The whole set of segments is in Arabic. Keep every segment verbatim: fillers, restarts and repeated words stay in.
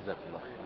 جزاك الله خير.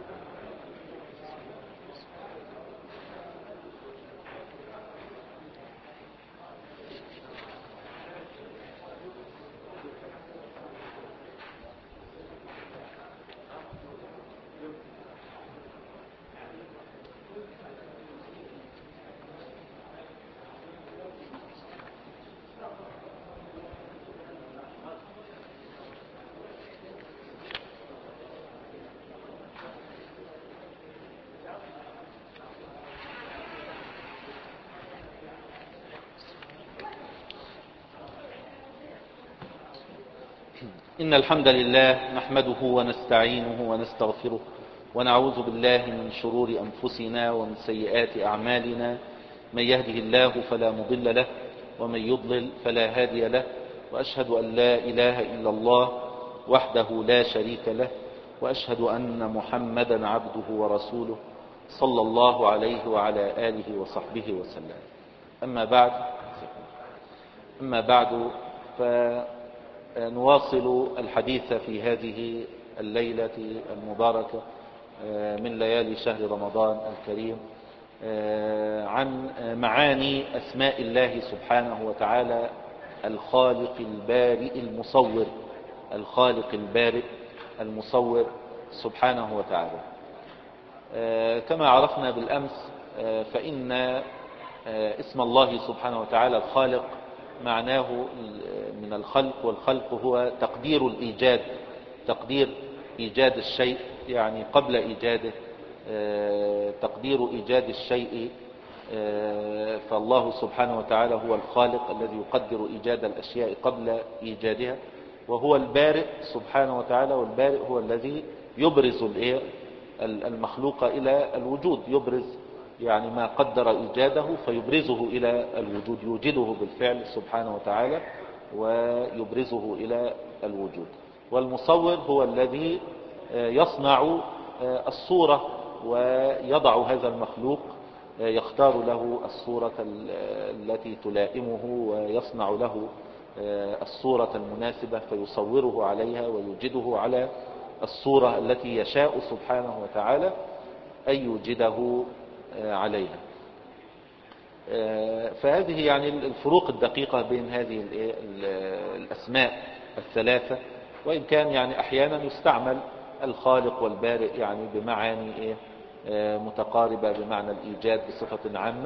إن الحمد لله نحمده ونستعينه ونستغفره ونعوذ بالله من شرور أنفسنا ومن سيئات أعمالنا. من يهده الله فلا مضل له ومن يضلل فلا هادي له، وأشهد أن لا إله إلا الله وحده لا شريك له، وأشهد أن محمدا عبده ورسوله صلى الله عليه وعلى آله وصحبه وسلم. أما بعد أما بعد فنواصل الحديث في هذه الليلة المباركة من ليالي شهر رمضان الكريم عن معاني أسماء الله سبحانه وتعالى الخالق البارئ المصور الخالق البارئ المصور سبحانه وتعالى. كما عرفنا بالأمس فإن اسم الله سبحانه وتعالى الخالق معناه من الخلق، والخلق هو تقدير الإيجاد، تقدير إيجاد الشيء يعني قبل إيجاده، تقدير إيجاد الشيء. فالله سبحانه وتعالى هو الخالق الذي يقدر إيجاد الأشياء قبل إيجادها، وهو البارئ سبحانه وتعالى، والبارئ هو الذي يبرز المخلوق إلى الوجود، يبرز يعني ما قدر إيجاده فيبرزه إلى الوجود، يوجده بالفعل سبحانه وتعالى ويبرزه إلى الوجود. والمصور هو الذي يصنع الصورة ويضع هذا المخلوق، يختار له الصورة التي تلائمه ويصنع له الصورة المناسبة فيصوره عليها ويوجده على الصورة التي يشاء سبحانه وتعالى أن يوجده عليها. فهذه يعني الفروق الدقيقة بين هذه الأسماء الثلاثة، وإن كان يعني أحيانا يستعمل الخالق والبارئ يعني بمعاني متقاربة بمعنى الإيجاد بصفة عامة.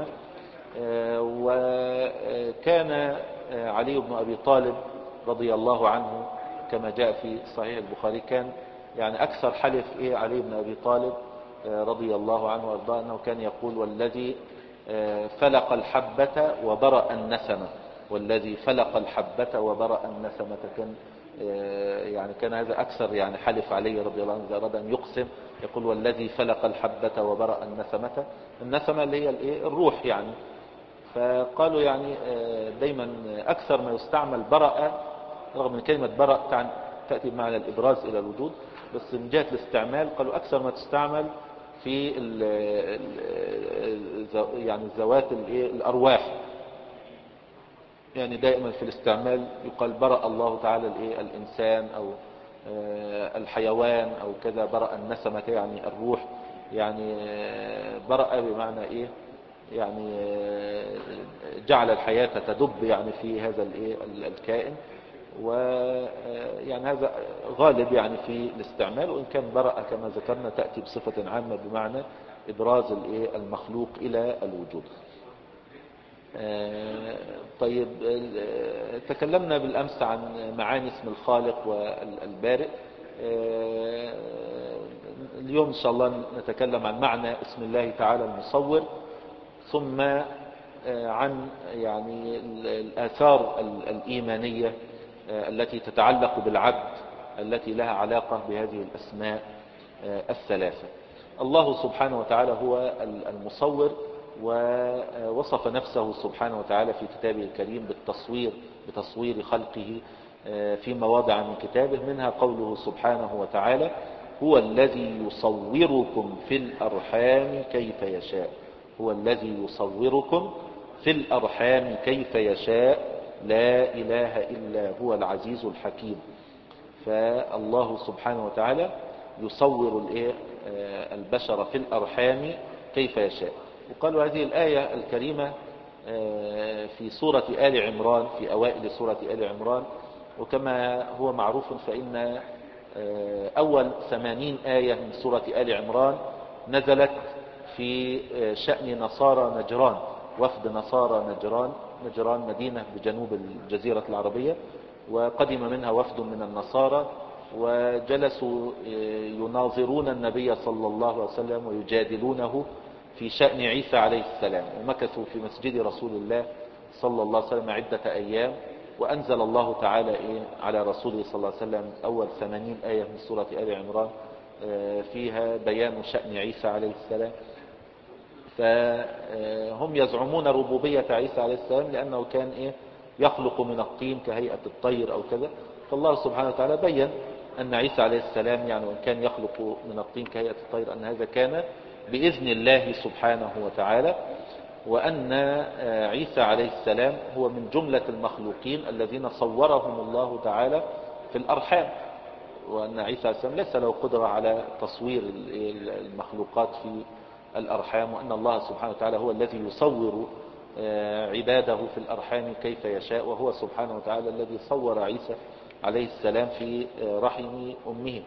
وكان علي بن أبي طالب رضي الله عنه كما جاء في صحيح البخاري كان يعني أكثر حلف إيه علي بن أبي طالب رضي الله عنه وارضاه أنه كان يقول والذي فلق الحبة وبرأ النسمة، والذي فلق الحبة وبرأ النسمة. كان يعني كان هذا أكثر يعني حلف عليه رضي الله عنه إذا أراد أن يقسم يقول والذي فلق الحبة وبرأ النسمة. النسمة اللي هي الروح يعني. فقالوا يعني دايما أكثر ما يستعمل برأ، رغم من كلمة برأ تأتي بمعنى الإبراز إلى الوجود، بس من جهة الاستعمال قالوا أكثر ما تستعمل في ال ال يعني ذوات الأرواح. يعني دائما في الاستعمال يقال برأ الله تعالى الإنسان أو الحيوان أو كذا، برأ النسمة يعني الروح، يعني برأ بمعنى إيه يعني جعل الحياة تدب يعني في هذا الكائن. ويعني هذا غالب يعني في الاستعمال، وإن كان برأ كما ذكرنا تأتي بصفة عامة بمعنى إبراز المخلوق إلى الوجود. طيب تكلمنا بالأمس عن معاني اسم الخالق والبارئ. اليوم إن شاء الله نتكلم عن معنى اسم الله تعالى المصور، ثم عن يعني الآثار الإيمانية التي تتعلق بالعبد التي لها علاقة بهذه الأسماء الثلاثة. الله سبحانه وتعالى هو المصور، ووصف نفسه سبحانه وتعالى في كتابه الكريم بالتصوير بتصوير خلقه في مواضع من كتابه، منها قوله سبحانه وتعالى هو الذي يصوركم في الأرحام كيف يشاء. هو الذي يصوركم في الأرحام كيف يشاء لا إله إلا هو العزيز الحكيم. فالله سبحانه وتعالى يصور البشر في الأرحام كيف يشاء. وقالوا هذه الآية الكريمة في سورة آل عمران، في أوائل سورة آل عمران، وكما هو معروف فإن أول ثمانين آية من سورة آل عمران نزلت في شأن نصارى نجران، وفد نصارى نجران. نجران مدينة بجنوب الجزيرة العربية، وقدم منها وفد من النصارى وجلسوا يناظرون النبي صلى الله عليه وسلم ويجادلونه في شأن عيسى عليه السلام، ومكثوا في مسجد رسول الله صلى الله عليه وسلم عدة أيام، وأنزل الله تعالى على رسوله صلى الله عليه وسلم أول ثمانين آية من سورة آل عمران فيها بيان شأن عيسى عليه السلام. فهم يزعمون ربوبية عيسى عليه السلام لأنه كان إيه يخلق من الطين كهيئة الطير أو كذا. فالله سبحانه وتعالى بيّن أن عيسى عليه السلام يعني وإن كان يخلق من الطين كهيئة الطير أن هذا كان بإذن الله سبحانه وتعالى، وأن عيسى عليه السلام هو من جملة المخلوقين الذين صورهم الله تعالى في الأرحام، وأن عيسى عليه السلام ليس له قدرة على تصوير المخلوقات في الأرحام، وأن الله سبحانه وتعالى هو الذي يصور عباده في الأرحام كيف يشاء، وهو سبحانه وتعالى الذي صور عيسى عليه السلام في رحم أمه.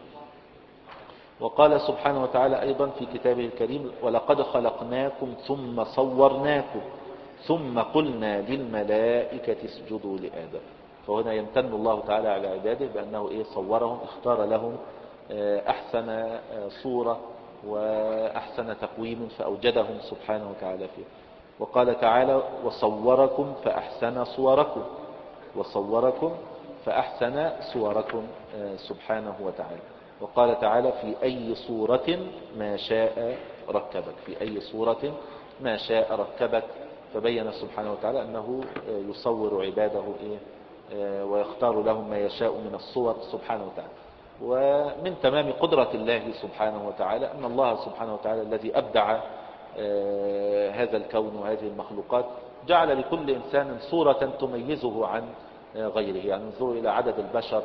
وقال سبحانه وتعالى أيضا في كتابه الكريم: ولقد خلقناكم ثم صورناكم ثم قلنا للملائكة اسجدوا لآدم. فهنا يمتن الله تعالى على عباده بأنه إيه صورهم، اختار لهم أحسن صورة وأحسن تقويم فأوجدهم سبحانه وتعالى فيه. وقال تعالى: وصوركم فأحسن صوركم، وصوركم فأحسن صوركم سبحانه وتعالى. وقال تعالى: في أي صورة ما شاء ركبك، في أي صورة ما شاء ركبك. فبين سبحانه وتعالى أنه يصور عباده إيه ويختار لهم ما يشاء من الصور سبحانه وتعالى. ومن تمام قدرة الله سبحانه وتعالى أن الله سبحانه وتعالى الذي أبدع هذا الكون وهذه المخلوقات جعل لكل إنسان صورة تميزه عن غيره. يعني انظروا إلى عدد البشر،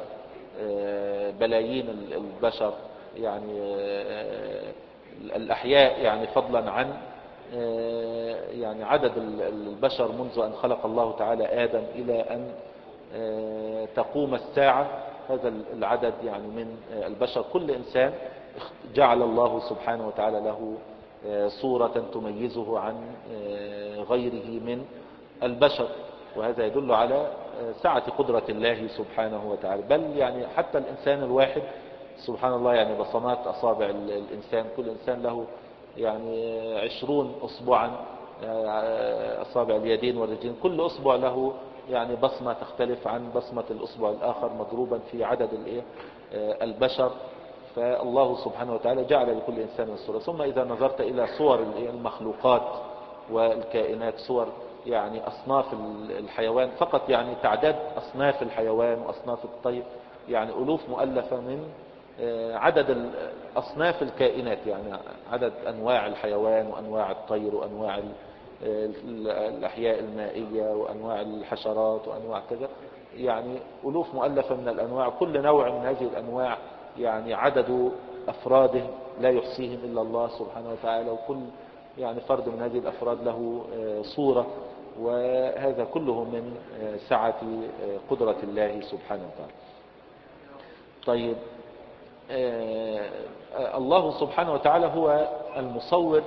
بلايين البشر، يعني الأحياء، يعني فضلا عن يعني عدد البشر منذ أن خلق الله تعالى آدم إلى أن تقوم الساعة. هذا العدد يعني من البشر، كل إنسان جعل الله سبحانه وتعالى له صورة تميزه عن غيره من البشر، وهذا يدل على سعة قدرة الله سبحانه وتعالى. بل يعني حتى الإنسان الواحد سبحان الله، يعني بصمات أصابع الإنسان، كل إنسان له يعني عشرون أصبعا، أصابع اليدين والرجلين، كل أصبع له يعني بصمة تختلف عن بصمة الأصبع الآخر مضروبا في عدد البشر. فالله سبحانه وتعالى جعل لكل إنسان صورة. ثم إذا نظرت إلى صور المخلوقات والكائنات، صور يعني أصناف الحيوان فقط، يعني تعداد أصناف الحيوان وأصناف الطير يعني ألوف مؤلفة من عدد أصناف الكائنات، يعني عدد أنواع الحيوان وأنواع الطير وأنواع الأحياء المائية وأنواع الحشرات وأنواع كذا، يعني ألوف مؤلفة من الأنواع. كل نوع من هذه الأنواع يعني عدد أفراده لا يحصيهم إلا الله سبحانه وتعالى، وكل يعني فرد من هذه الأفراد له صورة، وهذا كله من سعة قدرة الله سبحانه وتعالى. طيب، الله سبحانه وتعالى هو المصور،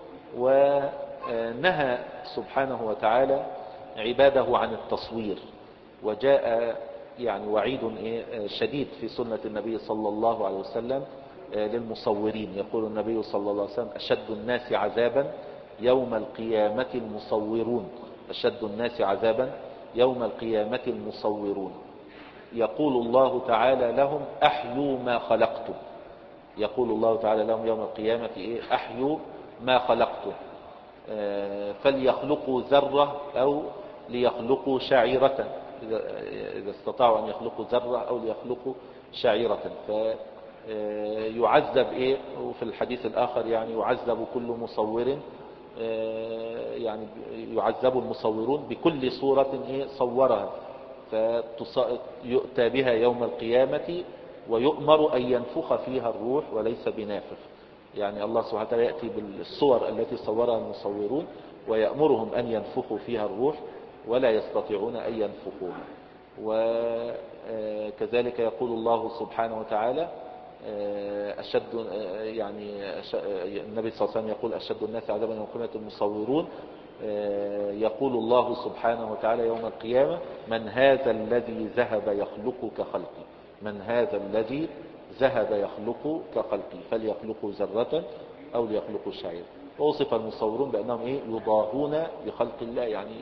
ونهى سبحانه وتعالى عباده عن التصوير، وجاء يعني وعيد شديد في سنة النبي صلى الله عليه وسلم للمصورين. يقول النبي صلى الله عليه وسلم: أشد الناس عذابا يوم القيامة المصورون، أشد الناس عذابا يوم القيامة المصورون. يقول الله تعالى لهم: أحيوا ما خلقتم. يقول الله تعالى لهم يوم القيامة: إيه؟ أحيوا ما خلقتم، فليخلقوا ذرة أو ليخلقوا شعيرة، إذا استطاعوا أن يخلقوا ذرة أو ليخلقوا شعيرة. فيعذب إيه؟ وفي الحديث الآخر يعني يعذب كل مصور، يعني يعذب المصورون بكل صورة إيه صورها، فيؤتى بها يوم القيامة ويؤمر أن ينفخ فيها الروح وليس بنافخ. يعني الله سبحانه وتعالى يأتي بالصور التي صورها المصورون ويأمرهم أن ينفخوا فيها الروح ولا يستطيعون أن ينفخوها. وكذلك يقول الله سبحانه وتعالى أشد يعني النبي صلى الله عليه وسلم يقول أشد الناس عذابا يوم القيامة المصورون. يقول الله سبحانه وتعالى يوم القيامة من هذا الذي ذهب يخلق كخلقي، من هذا الذي ذهب يخلق كخلقي فليخلقوا ذرة أو ليخلقوا شعير. ووصف المصورون بأنهم إيه يضاهون بخلق الله، يعني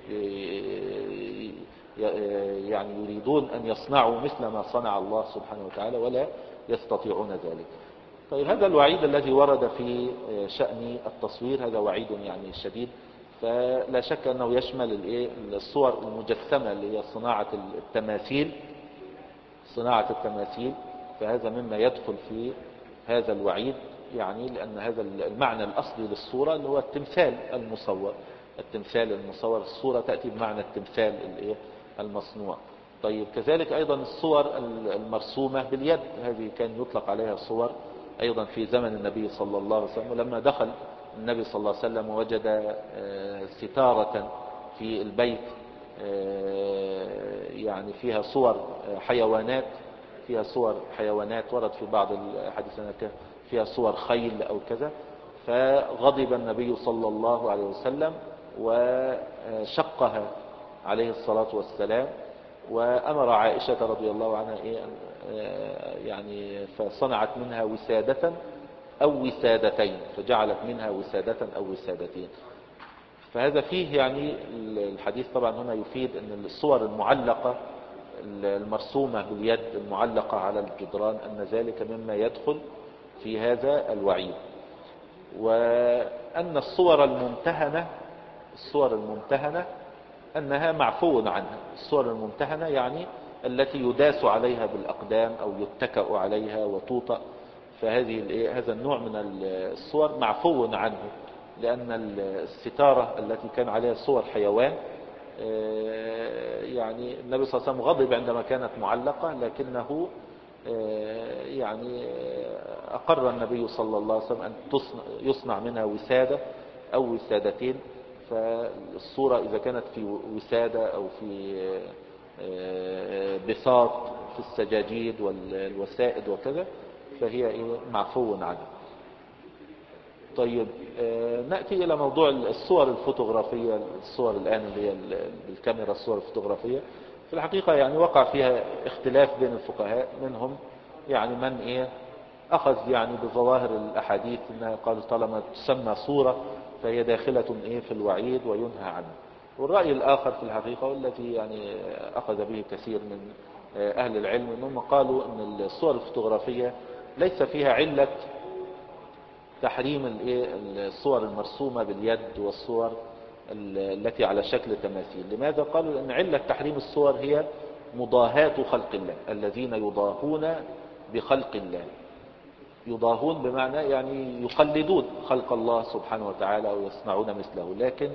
يعني يريدون أن يصنعوا مثل ما صنع الله سبحانه وتعالى ولا يستطيعون ذلك. طيب هذا الوعيد الذي ورد في شأن التصوير هذا وعيد يعني شديد، فلا شك أنه يشمل الصور المجسمة اللي هي صناعة التماثيل، صناعة التماثيل، فهذا مما يدخل في هذا الوعيد، يعني لأن هذا المعنى الأصلي للصورة اللي هو التمثال المصور، التمثال المصور، الصورة تأتي بمعنى التمثال المصنوع. طيب كذلك أيضا الصور المرسومة باليد، هذه كان يطلق عليها صور أيضا في زمن النبي صلى الله عليه وسلم. ولما دخل النبي صلى الله عليه وسلم ووجد ستارة في البيت يعني فيها صور حيوانات، فيها صور حيوانات ورد في بعض الحديث فيها صور خيل أو كذا، فغضب النبي صلى الله عليه وسلم وشقها عليه الصلاة والسلام، وأمر عائشة رضي الله عنها إيه يعني فصنعت منها وسادة أو وسادتين، فجعلت منها وسادة أو وسادتين. فهذا فيه يعني الحديث طبعا هنا يفيد أن الصور المعلقة المرسومة باليد المعلقة على الجدران أن ذلك مما يدخل في هذا الوعيد. وأن الصور الممتهنة، الصور الممتهنة أنها معفو عنها. الصور الممتهنة يعني التي يداس عليها بالأقدام أو يتكأ عليها وتوطأ، فهذه هذا النوع من الصور معفو عنه، لأن الستارة التي كان عليها صور حيوان يعني النبي صلى الله عليه وسلم غضب عندما كانت معلقة، لكنه يعني أقر النبي صلى الله عليه وسلم أن يصنع منها وسادة أو وسادتين. فالصورة إذا كانت في وسادة أو في بساط في السجاجيد والوسائد وكذا فهي معفو عنها. طيب نأتي إلى موضوع الصور الفوتوغرافية، الصور الآن اللي هي بالكاميرا، الصور الفوتوغرافية في الحقيقة يعني وقع فيها اختلاف بين الفقهاء، منهم يعني من إيه أخذ يعني بظواهر الأحاديث أنها قال طالما تسمى صورة فهي داخلة إيه في الوعيد وينهى عنه. والرأي الآخر في الحقيقة والتي يعني أخذ به كثير من أهل العلم أنهم قالوا أن الصور الفوتوغرافية ليس فيها علة تحريم الصور المرسومة باليد والصور التي على شكل تماثيل. لماذا؟ قالوا لأن علة تحريم الصور هي مضاهاة خلق الله، الذين يضاهون بخلق الله. يضاهون بمعنى يعني يقلدون خلق الله سبحانه وتعالى ويصنعون مثله. لكن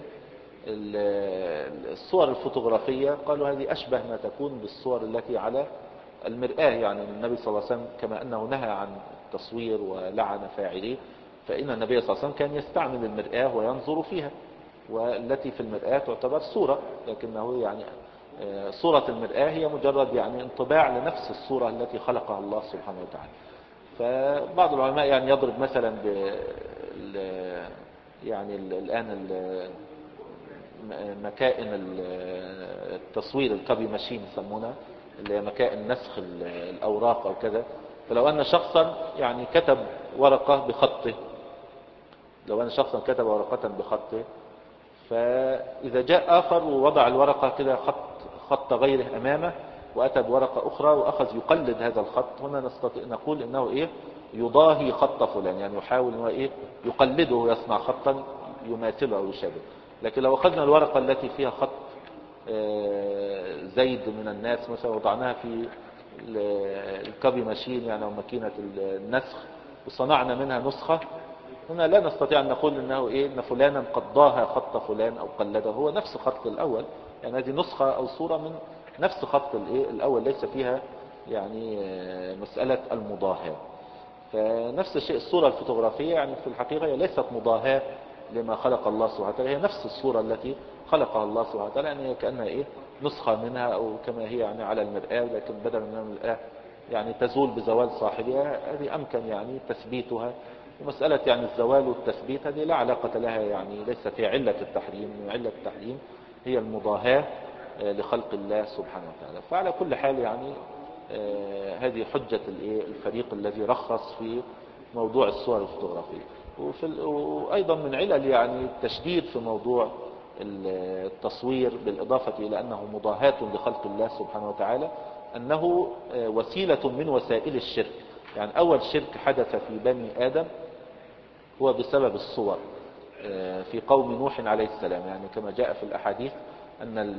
الصور الفوتوغرافية قالوا هذه أشبه ما تكون بالصور التي على المرآة. يعني النبي صلى الله عليه وسلم كما أنه نهى عن التصوير ولعن فاعليه، فإن النبي صلى الله عليه وسلم كان يستعمل المرآة وينظر فيها، والتي في المرآة تعتبر صورة، لكنه يعني صورة المرآة هي مجرد يعني انطباع لنفس الصورة التي خلقها الله سبحانه وتعالى. فبعض العلماء يعني يضرب مثلا ب يعني الآن مكائن التصوير الكوبي ماشين يسمونها، اللي هي مكائن نسخ الأوراق أو كذا. فلو أن شخصا يعني كتب ورقة بخطه، لو أن شخصا كتب ورقة بخطه، فإذا جاء آخر ووضع الورقة كده خط خط غيره أمامه وأتى بورقة أخرى وأخذ يقلد هذا الخط، هنا نستطيع نقول إنه إيه يضاهي خط فلان، يعني يحاول إنه إيه يقلده ويصنع خطا يماثله أو يشابه. لكن لو أخذنا الورقة التي فيها خط زيد من الناس مثلا وضعناها في الكوبي ماشين يعني أو ماكينة النسخ وصنعنا منها نسخة، هنا لا نستطيع أن نقول إنه إيه إن فلانا قد ضاهى خط فلان أو قلده، هو نفس خط الأول. يعني هذه نسخة أو صورة من نفس خط الإيه الأول، ليس فيها يعني مسألة المضاهاة. فنفس الشيء الصورة الفوتوغرافية يعني في الحقيقة هي ليست مضاهاة لما خلق الله سبحانه وتعالى، هي نفس الصورة التي خلقها الله سبحانه وتعالى، يعني هي كأنها إيه نسخة منها أو كما هي يعني على المرآة، لكن بدل من المرآة يعني تزول بزوال صاحبها، هذه أمكن يعني تثبيتها. ومسألة يعني الزوال والتثبيت هذه لا علاقة لها، يعني ليست هي علة التحريم. علة التحريم هي المضاهاة لخلق الله سبحانه وتعالى. فعلى كل حال يعني آه هذه حجة الفريق الذي رخص في موضوع الصور الفوتوغرافية. وفي وأيضا من علل يعني التشديد في موضوع التصوير بالإضافة إلى أنه مضاهاة لخلق الله سبحانه وتعالى، أنه وسيلة من وسائل الشرك. يعني أول شرك حدث في بني آدم هو بسبب الصور في قوم نوح عليه السلام. يعني كما جاء في الأحاديث أن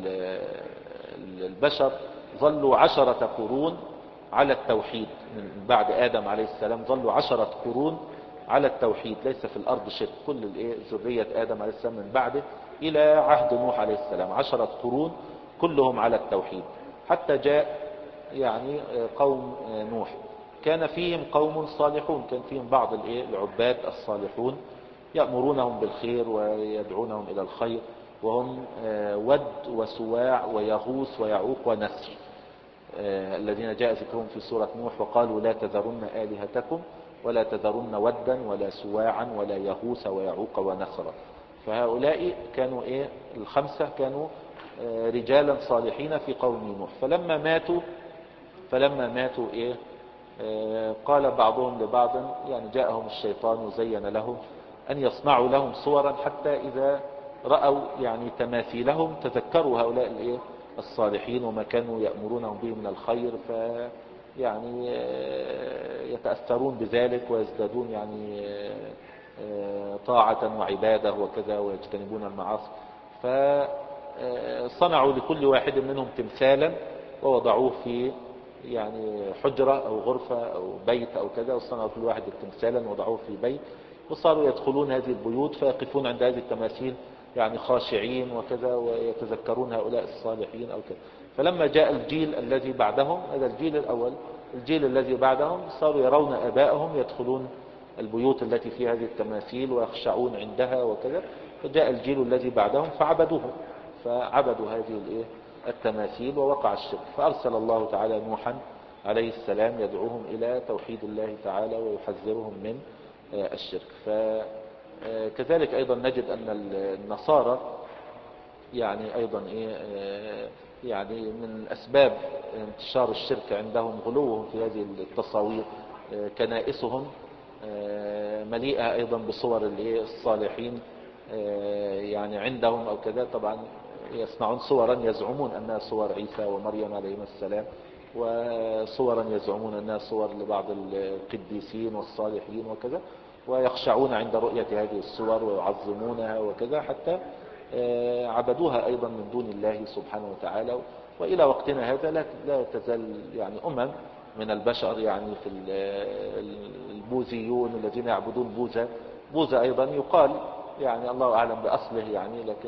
البشر ظلوا عشرة قرون على التوحيد من بعد آدم عليه السلام، ظلوا عشرة قرون على التوحيد، ليس في الأرض شرك. كل ذرية آدم عليه السلام من بعده إلى عهد نوح عليه السلام عشرة قرون كلهم على التوحيد، حتى جاء يعني قوم نوح كان فيهم قوم صالحون، كان فيهم بعض العباد الصالحون يأمرونهم بالخير ويدعونهم إلى الخير، وهم ود وسواع ويغوث ويعوق ونسر الذين جاء ذكرهم في سورة نوح. وقالوا لا تذرن آلهتكم ولا تذرن ودا ولا سواعا ولا يغوث ويعوق ونسرا. فهؤلاء كانوا إيه الخمسة كانوا رجالا صالحين في قوم نوح. فلما ماتوا فلما ماتوا إيه قال بعضهم لبعض، يعني جاءهم الشيطان وزين لهم أن يصنعوا لهم صورا حتى إذا رأوا يعني تماثيلهم تذكروا هؤلاء الإيه الصالحين وما كانوا يأمرونهم به من الخير، ف يعني يتأثرون بذلك ويزدادون يعني طاعة وعبادة وكذا ويجتنبون المعاصي. فصنعوا لكل واحد منهم تمثالا ووضعوه في يعني حجرة أو غرفة أو بيت أو كذا، وصنعوا كل واحد تمثالا ووضعوه في بيت، وصاروا يدخلون هذه البيوت فيقفون عند هذه التماثيل يعني خاشعين وكذا ويتذكرون هؤلاء الصالحين أو كذا. فلما جاء الجيل الذي بعدهم، هذا الجيل الأول، الجيل الذي بعدهم صاروا يرون آبائهم يدخلون البيوت التي فيها هذه التماثيل ويخشعون عندها وكذا. فجاء الجيل الذي بعدهم فعبدوهم، فعبدوا هذه التماثيل ووقع الشرك. فأرسل الله تعالى نوحا عليه السلام يدعوهم إلى توحيد الله تعالى ويحذرهم من الشرك. فكذلك أيضا نجد أن النصارى يعني أيضا إيه يعني من أسباب انتشار الشرك عندهم غلوهم في هذه التصاوير. كنائسهم مليئة أيضا بصور الصالحين يعني عندهم أو كذا. طبعا يصنعون صورا يزعمون أنها صور عيسى ومريم عليهما السلام، وصورا يزعمون أنها صور لبعض القديسين والصالحين وكذا، ويخشعون عند رؤية هذه الصور ويعظمونها وكذا، حتى عبدوها أيضا من دون الله سبحانه وتعالى. وإلى وقتنا هذا لا تزال يعني أمم من البشر يعني في البوذيون الذين يعبدون بوذا. بوذا أيضا يقال يعني الله أعلم بأصله يعني، لكن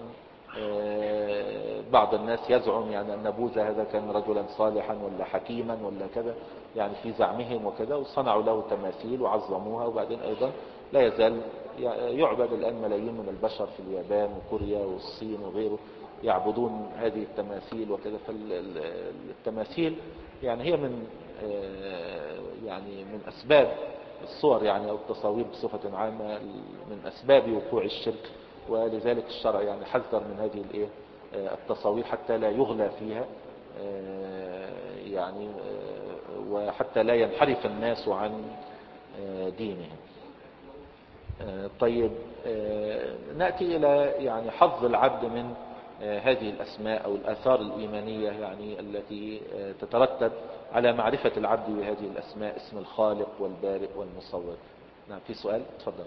بعض الناس يزعم يعني أن بوذا هذا كان رجلا صالحا ولا حكيما ولا كذا يعني في زعمهم وكذا، وصنعوا له تماثيل وعظموها. وبعدين أيضا لا يزال يعبد الآن ملايين من البشر في اليابان وكوريا والصين وغيره يعبدون هذه التماثيل وكذا. فالتماثيل يعني هي من يعني من أسباب الصور يعني أو التصاوير بصفة عامة من أسباب وقوع الشرك. ولذلك الشرع يعني حذر من هذه الايه التصاوير حتى لا يغلى فيها يعني وحتى لا ينحرف الناس عن دينهم. طيب نأتي إلى يعني حظ العبد من هذه الأسماء أو الآثار الإيمانية يعني التي تترتب على معرفة العبد بهذه الأسماء، اسم الخالق والبارئ والمصور. نعم في سؤال تفضل.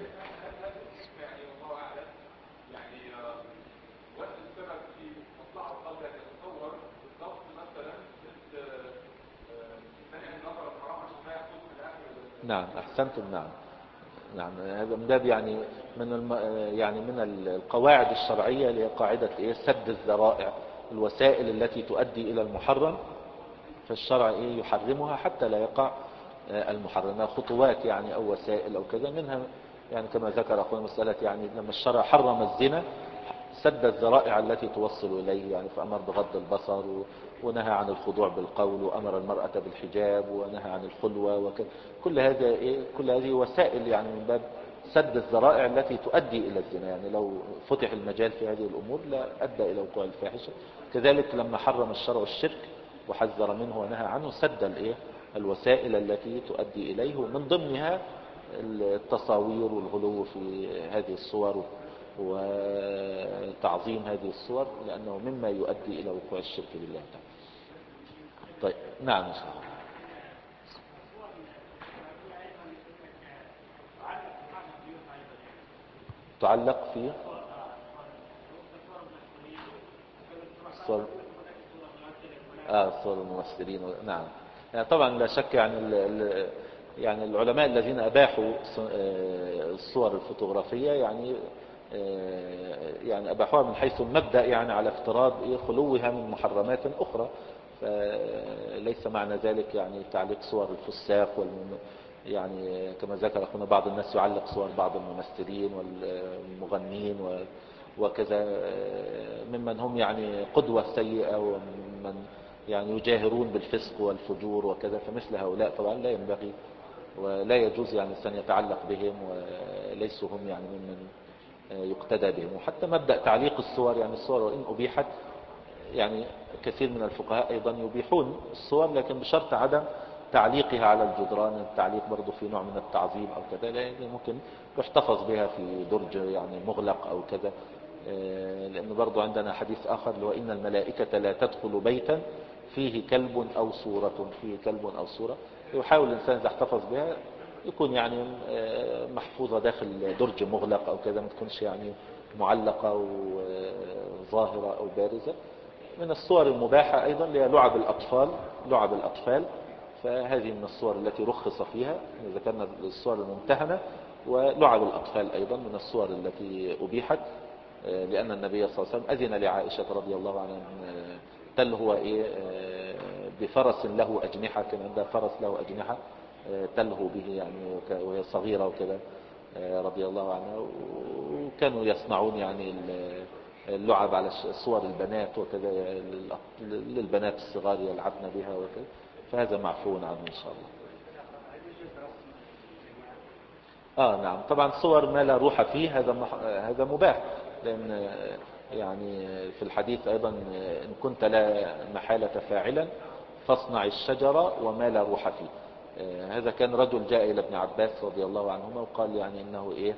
نعم أحسنتم. نعم نعم هذا من باب يعني من الم... يعني من القواعد الشرعية اللي هي قاعدة إيه سد الذرائع، الوسائل التي تؤدي إلى المحرم فالشرع إيه يحرمها حتى لا يقع المحرمة، خطوات يعني أو وسائل أو كذا، منها يعني كما ذكر أخونا مسألة يعني لما الشرع حرم الزنا سد الذرائع التي توصل إليه، يعني فأمر بغض البصر ونهى عن الخضوع بالقول وأمر المرأة بالحجاب ونهى عن الخلوة وكذا. كل هذا إيه؟ كل هذه وسائل يعني من باب سد الذرائع التي تؤدي إلى الزنا، يعني لو فتح المجال في هذه الأمور لا أدى إلى وقوع الفاحشة. كذلك لما حرم الشرع الشرك وحذر منه ونهى عنه سد الإيه؟ الوسائل التي تؤدي إليه، ومن ضمنها التصاوير والغلو في هذه الصور وتعظيم هذه الصور، لأنه مما يؤدي إلى وقوع الشرك بالله تعالى. طيب نعم إن شاء الله. تعلق في صور آه صور الممثلين، نعم. يعني طبعا لا شك يعني ال ال يعني العلماء الذين أباحوا الصور الفوتوغرافية يعني يعني أباحوها من حيث المبدأ، يعني على افتراض خلوها من محرمات أخرى، فليس معنى ذلك يعني تعليق صور الفساق والم يعني كما ذكر أخونا بعض الناس يعلق صور بعض الممثلين والمغنين وكذا ممن هم يعني قدوة سيئة ومن يعني يجاهرون بالفسق والفجور وكذا، فمثل هؤلاء طبعا لا ينبغي ولا يجوز يعني الإنسان يتعلق بهم، وليسوا هم يعني ممن يقتدى بهم. وحتى مبدأ تعليق الصور، يعني الصور وإن أبيحت يعني كثير من الفقهاء أيضا يبيحون الصور، لكن بشرط عدم تعليقها على الجدران. التعليق برضو في نوع من التعظيم أو كذا، لأنه ممكن يحتفظ بها في درج يعني مغلق أو كذا، لأنه برضو عندنا حديث آخر اللي هو إن الملائكة لا تدخل بيتا فيه كلب أو صورة فيه كلب أو صورة. يحاول الإنسان إذا احتفظ بها يكون يعني محفوظة داخل درج مغلق أو كذا، ما تكونش يعني معلقة وظاهرة أو بارزة. من الصور المباحة أيضا هي لعب الأطفال لعب الأطفال فهذه من الصور التي رخص فيها، ذكرنا الصور الممتهنة، ولعب الأطفال أيضا من الصور التي أبيحت، لأن النبي صلى الله عليه وسلم أذن لعائشة رضي الله عنها تلهو إيه بفرس له أجنحة، كان عندها فرس له أجنحة تلهو به يعني وهي صغيرة وكذا رضي الله عنها، وكانوا يصنعون يعني اللعب على صور البنات وكذا للبنات الصغار يلعبن بها وكذا، فهذا معفو عنه إن شاء الله. آه نعم طبعا صور ما لا روح فيه هذا هذا مباح، لأن يعني في الحديث أيضا إن كنت لا محالة فاعلا فاصنع الشجرة وما لا روح فيه. هذا كان رجل جاء إلى ابن عباس رضي الله عنهما وقال يعني إنه إيه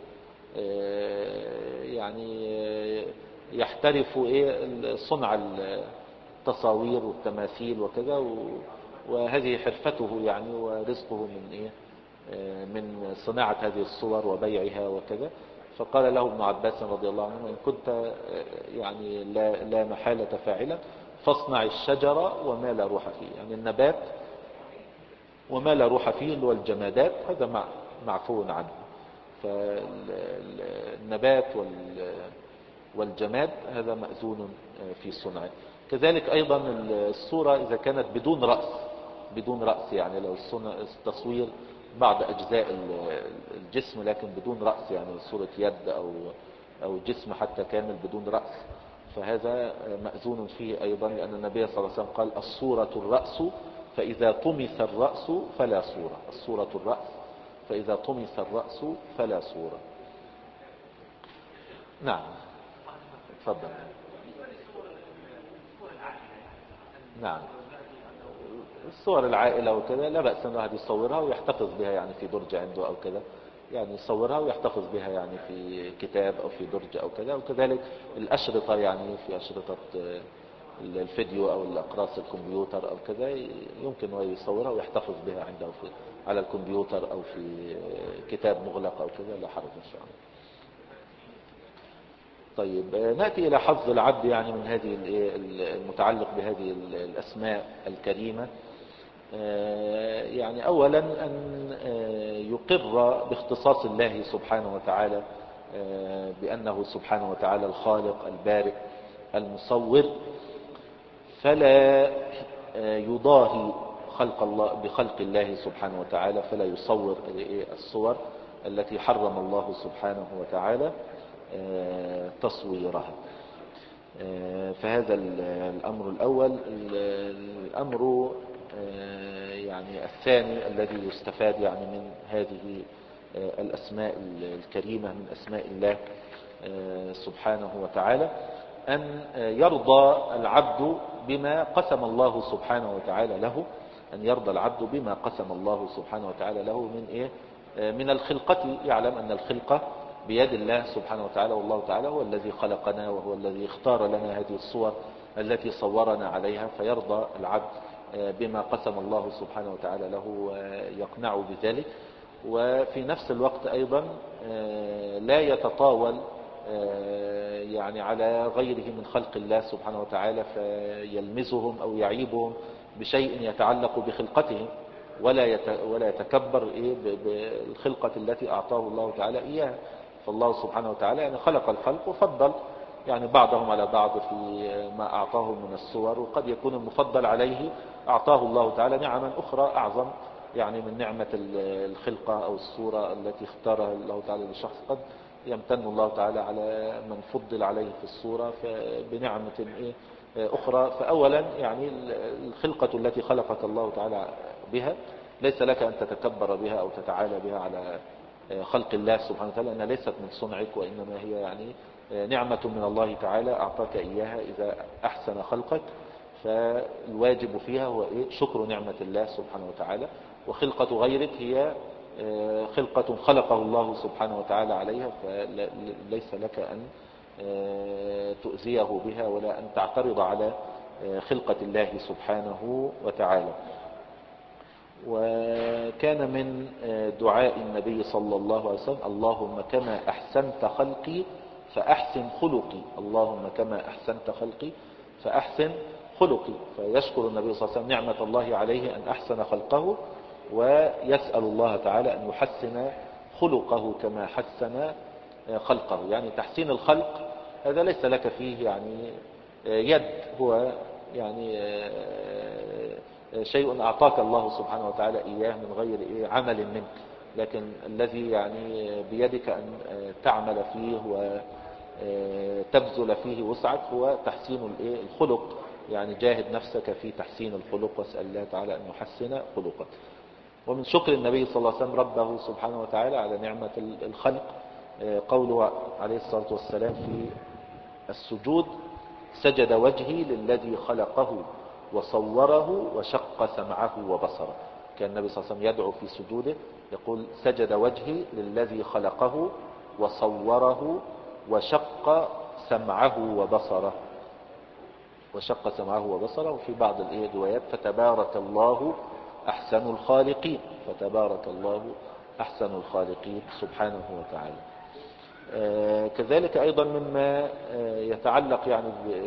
يعني يحترف إيه صنع التصاوير والتماثيل وكذا، وهذه حرفته يعني ورزقه من إيه من صناعة هذه الصور وبيعها وكذا. فقال له ابن عباس رضي الله عنه إن كنت يعني لا, لا محالة فاعلا فاصنع الشجرة وما لا روح فيه، يعني النبات وما لا روح فيه اللي هو الجمادات هذا معفو عنه. فالنبات والجماد هذا مأذون في صنعه. كذلك أيضا الصورة إذا كانت بدون رأس بدون رأس يعني لو التصوير بعض أجزاء الجسم لكن بدون رأس، يعني صورة يد أو أو جسم حتى كامل بدون رأس، فهذا مأذون فيه أيضا، لأن النبي صلى الله عليه وسلم قال الصورة الرأس فإذا طمس الرأس فلا صورة. الصورة الرأس فإذا طمس الرأس فلا صورة. نعم تفضل. نعم الصور العائلة وكذا لا بأس أن الواحد يصورها ويحتفظ بها يعني في درج عنده أو كذا، يعني يصورها ويحتفظ بها يعني في كتاب أو في درج أو كذا. وكذلك الأشرطة يعني في أشرطة الفيديو أو الأقراص الكمبيوتر أو كذا يمكن أن يصورها ويحتفظ بها عنده في على الكمبيوتر أو في كتاب مغلق أو كذا، لا حرج إن شاء الله. طيب نأتي إلى حظ العبد يعني من هذه المتعلق بهذه الأسماء الكريمة. يعني أولا أن يقر باختصاص الله سبحانه وتعالى بأنه سبحانه وتعالى الخالق البارئ المصور، فلا يضاهي خلق الله بخلق الله سبحانه وتعالى، فلا يصور الصور التي حرم الله سبحانه وتعالى تصويرها. فهذا الأمر الأول. الأمر يعني الثاني الذي يستفاد يعني من هذه الأسماء الكريمة من أسماء الله سبحانه وتعالى، أن يرضى العبد بما قسم الله سبحانه وتعالى له، أن يرضى العبد بما قسم الله سبحانه وتعالى له من إيه؟ من الخلقة. يعلم أن الخلقة بيد الله سبحانه وتعالى، والله تعالى هو الذي خلقنا وهو الذي اختار لنا هذه الصور التي صورنا عليها، فيرضى العبد بما قسم الله سبحانه وتعالى له ويقنع بذلك. وفي نفس الوقت أيضا لا يتطاول يعني على غيره من خلق الله سبحانه وتعالى فيلمزهم أو يعيبهم بشيء يتعلق بخلقتهم، ولا ولا يتكبر بالخلقة التي أعطاه الله تعالى إياها. فالله سبحانه وتعالى يعني خلق الخلق وفضل يعني بعضهم على بعض في ما أعطاه من الصور، وقد يكون المفضل عليه أعطاه الله تعالى نعما أخرى أعظم يعني من نعمة الخلقة أو الصورة التي اختارها الله تعالى للشخص. قد يمتن الله تعالى على من فضل عليه في الصورة بنعمة أخرى. فأولا يعني الخلقة التي خلقك الله تعالى بها ليس لك أن تتكبر بها أو تتعالى بها على خلق الله سبحانه وتعالى، أنها ليست من صنعك، وإنما هي يعني نعمة من الله تعالى أعطاك إياها إذا أحسن خلقك. فالواجب فيها هو شكر نعمة الله سبحانه وتعالى. وخلقة غيرك هي خلقة خلقه الله سبحانه وتعالى عليها، فليس لك أن تؤذيه بها ولا أن تعترض على خلقة الله سبحانه وتعالى. وكان من دعاء النبي صلى الله عليه وسلم: اللهم كما أحسنت خلقي فأحسن خلقي، اللهم كما أحسنت خلقي فأحسن خلقي. فيشكر النبي صلى الله عليه وسلم نعمة الله عليه أن أحسن خلقه، ويسأل الله تعالى أن يحسن خلقه كما حسن خلقه. يعني تحسين الخلق هذا ليس لك فيه يعني يد، هو يعني شيء أعطاك الله سبحانه وتعالى إياه من غير عمل منك، لكن الذي يعني بيدك أن تعمل فيه وتبذل فيه وسعك هو تحسين الخلق. يعني جاهد نفسك في تحسين الخلق واسأل الله تعالى أن يحسن خلقك. ومن شكر النبي صلى الله عليه وسلم ربه سبحانه وتعالى على نعمة الخلق قوله عليه الصلاة والسلام في السجود: سجد وجهي للذي خلقه وصوره وشق سمعه وبصره. كان النبي صلى الله عليه وسلم يدعو في سجوده يقول: سجد وجهي للذي خلقه وصوره وشق سمعه وبصره، وشق سمعه وبصره. وفي بعض الروايات: فتبارك الله أحسن الخالقين، فتبارك الله أحسن الخالقين سبحانه وتعالى. آه كذلك أيضا مما آه يتعلق يعني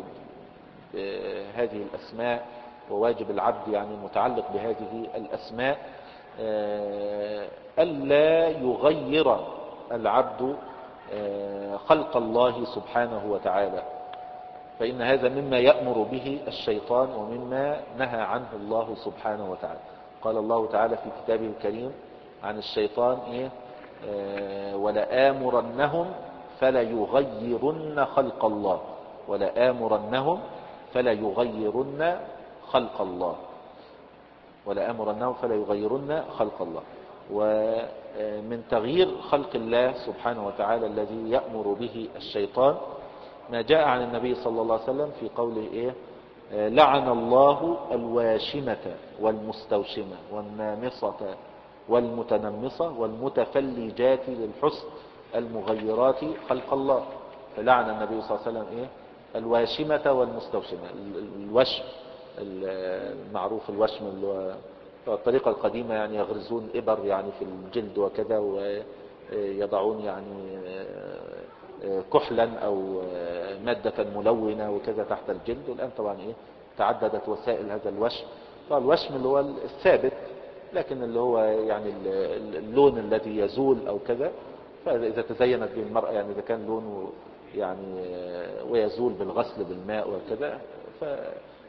بهذه الأسماء، وواجب العبد يعني متعلق بهذه الأسماء آه ألا يغير العبد آه خلق الله سبحانه وتعالى، فإن هذا مما يأمر به الشيطان ومما نهى عنه الله سبحانه وتعالى. قال الله تعالى في كتابه الكريم عن الشيطان إيه؟ آه ولآمرنهم فليغيرن خلق الله، ولآمرنهم فليغيرن خلق الله، ولآمرنهم فليغيرن خلق الله. ومن تغيير خلق الله سبحانه وتعالى الذي يأمر به الشيطان ما جاء عن النبي صلى الله عليه وسلم في قوله إيه؟ لعن الله الواشمة والمستوشمة والنامصة والمتنمصة والمتفلجات للحسن المغيرات خلق الله. فلعن النبي صلى الله عليه وسلم إيه؟ الواشمة والمستوشمة. الوشم المعروف الوشم اللي هو الطريقة القديمة، يعني يغرزون إبر يعني في الجلد وكذا، ويضعون يعني كحلا أو مادة ملونة وكذا تحت الجلد. والآن طبعا إيه تعددت وسائل هذا الوشم. فالوشم اللي هو الثابت، لكن اللي هو يعني اللون الذي يزول أو كذا، فإذا تزينت به المرأة يعني إذا كان لونه يعني ويزول بالغسل بالماء وكذا،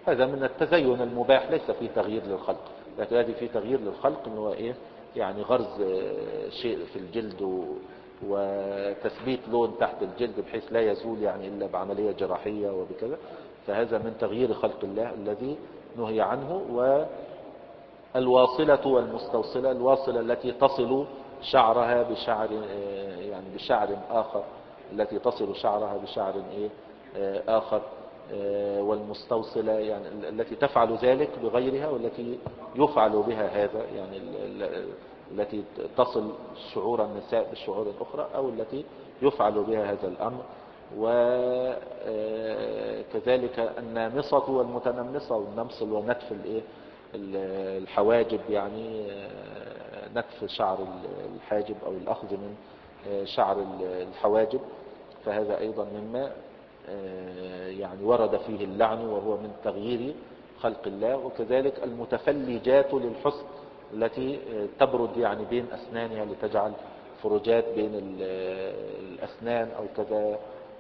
هذا من التزين المباح، ليس فيه تغيير للخلق. لكن هذه فيه تغيير للخلق، إنه هو إيه يعني غرز شيء في الجلد و وتثبيت لون تحت الجلد بحيث لا يزول يعني إلا بعملية جراحية وبكذا. فهذا من تغيير خلق الله الذي نهي عنه. والواصلة والمستوصلة، الواصلة التي تصل شعرها بشعر يعني بشعر آخر، التي تصل شعرها بشعر إيه آخر، والمستوصلة يعني التي تفعل ذلك بغيرها، والتي يفعل بها هذا، يعني التي تصل شعور النساء بالشعور الأخرى، أو التي يفعل بها هذا الأمر. وكذلك النامصة والمتنمصة، والنمص ونتف الايه الحواجب، يعني نتف شعر الحاجب أو الأخذ من شعر الحواجب، فهذا أيضا مما يعني ورد فيه اللعن، وهو من تغيير خلق الله. وكذلك المتفلجات للحسن، التي تبرد يعني بين أسنانها لتجعل فرجات بين الأسنان أو كذا.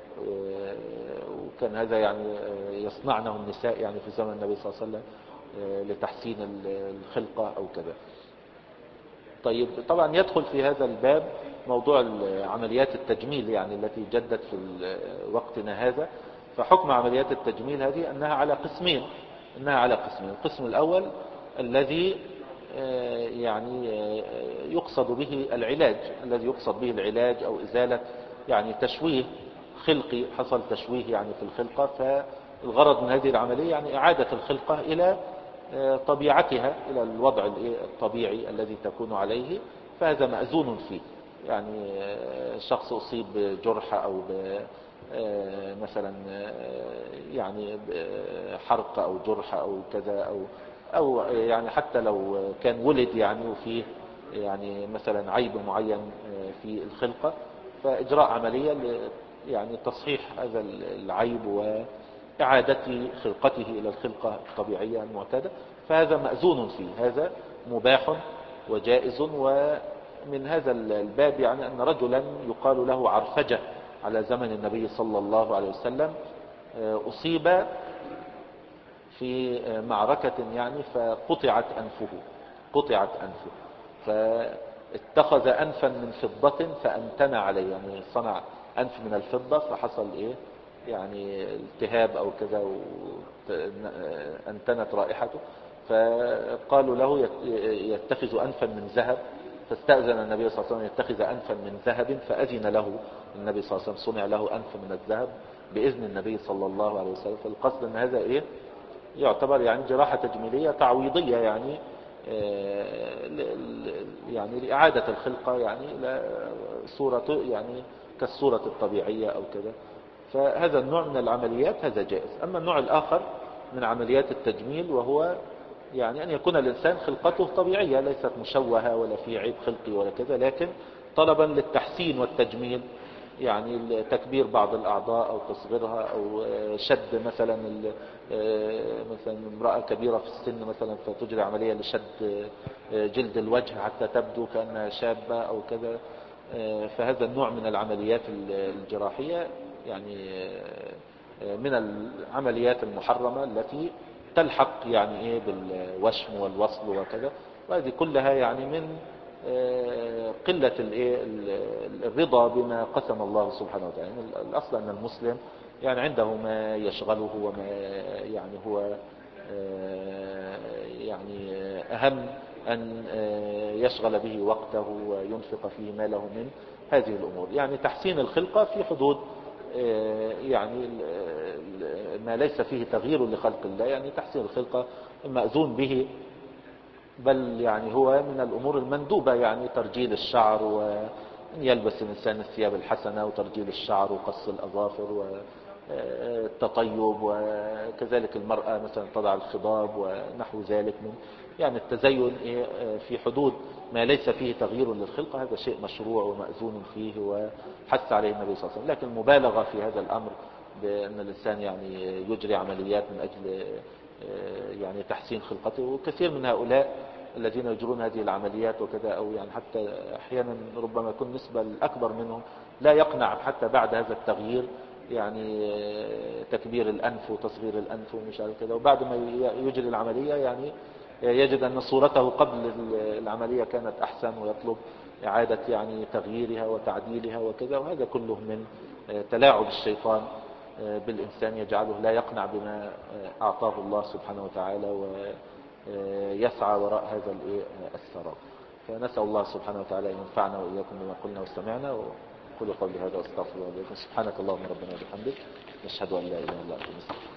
وكان هذا يعني يصنعنه النساء يعني في زمن النبي صلى الله عليه وسلم لتحسين الخلقة أو كذا. طيب، طبعا يدخل في هذا الباب موضوع عمليات التجميل يعني التي جدت في وقتنا هذا. فحكم عمليات التجميل هذه أنها على قسمين أنها على قسمين القسم الأول الذي يعني يقصد به العلاج، الذي يقصد به العلاج أو إزالة يعني تشويه خلقي، حصل تشويه يعني في الخلقة، فالغرض من هذه العملية يعني إعادة الخلقة إلى طبيعتها، إلى الوضع الطبيعي الذي تكون عليه. فهذا مأذون فيه، يعني شخص أصيب بجرح أو مثلا يعني حرق أو جرح أو كذا، أو أو يعني حتى لو كان ولد يعني وفيه يعني مثلا عيب معين في الخلقة، فإجراء عملية يعني تصحيح هذا العيب وإعادة خلقته إلى الخلقة الطبيعية المعتادة، فهذا مأذون فيه، هذا مباح وجائز. ومن هذا الباب يعني أن رجلا يقال له عرفجة على زمن النبي صلى الله عليه وسلم أصيب في معركة يعني فقطعت أنفه قطعت أنفه فاتخذ أنفا من فضة فأنتن عليه، يعني صنع أنف من الفضة، فحصل إيه يعني التهاب أو كذا وأنتنت رائحته. فقالوا له يتخذ أنفا من ذهب، فاستأذن النبي صلى الله عليه وسلم يتخذ أنفا من ذهب، فأذن له النبي صلى الله عليه وسلم، صنع له أنف من الذهب بإذن النبي صلى الله عليه وسلم. فالقصد أن هذا إيه يعتبر يعني جراحة تجميلية تعويضية، يعني يعني لإعادة الخلقة يعني إلى صورة يعني كالصورة الطبيعية أو كذا. فهذا النوع من العمليات هذا جائز. أما النوع الآخر من عمليات التجميل وهو يعني أن يكون الإنسان خلقته طبيعية، ليست مشوهة ولا في عيب خلقي ولا كذا، لكن طلبا للتحسين والتجميل، يعني تكبير بعض الأعضاء أو تصغيرها أو شد مثلا مثلا امرأة كبيرة في السن مثلا فتجري عملية لشد جلد الوجه حتى تبدو كأنها شابة أو كذا. فهذا النوع من العمليات الجراحية يعني من العمليات المحرمة التي تلحق يعني ايه بالوشم والوصل وكذا. وهذه كلها يعني من قلة الرضا بما قسم الله سبحانه وتعالى. يعني الأصل أن المسلم يعني عنده ما يشغله وما يعني هو يعني أهم أن يشغل به وقته وينفق فيه ماله من هذه الأمور. يعني تحسين الخلقة في حدود يعني ما ليس فيه تغيير لخلق الله، يعني تحسين الخلقة مأذون به، بل يعني هو من الأمور المندوبة، يعني ترجيل الشعر وأن يلبس الإنسان الثياب الحسنة وترجيل الشعر وقص الأظافر والتطيب، وكذلك المرأة مثلا تضع الخضاب ونحو ذلك من يعني التزين في حدود ما ليس فيه تغيير للخلقة. هذا شيء مشروع ومأذون فيه وحث عليه النبي صلى الله عليه وسلم. لكن المبالغة في هذا الأمر بأن الإنسان يعني يجري عمليات من أجل يعني تحسين خلقته، وكثير من هؤلاء الذين يجرون هذه العمليات وكذا، أو يعني حتى أحيانا ربما يكون نسبة الأكبر منهم لا يقنع حتى بعد هذا التغيير يعني تكبير الأنف وتصغير الأنف ومش عارف كده، وبعد ما يجري العملية يعني يجد أن صورته قبل العملية كانت أحسن، ويطلب إعادة يعني تغييرها وتعديلها وكذا. وهذا كله من تلاعب الشيطان بالإنسان، يجعله لا يقنع بما أعطاه الله سبحانه وتعالى، ويسعى وراء هذا السراب. فنسأل الله سبحانه وتعالى أن ينفعنا وإياكم بما قلنا واستمعنا. وقولوا قولي هذا واستغفر الله لكم. سبحانك اللهم ربنا وبحمدك، نشهد أن لا إله إلا أنت نستغفرك.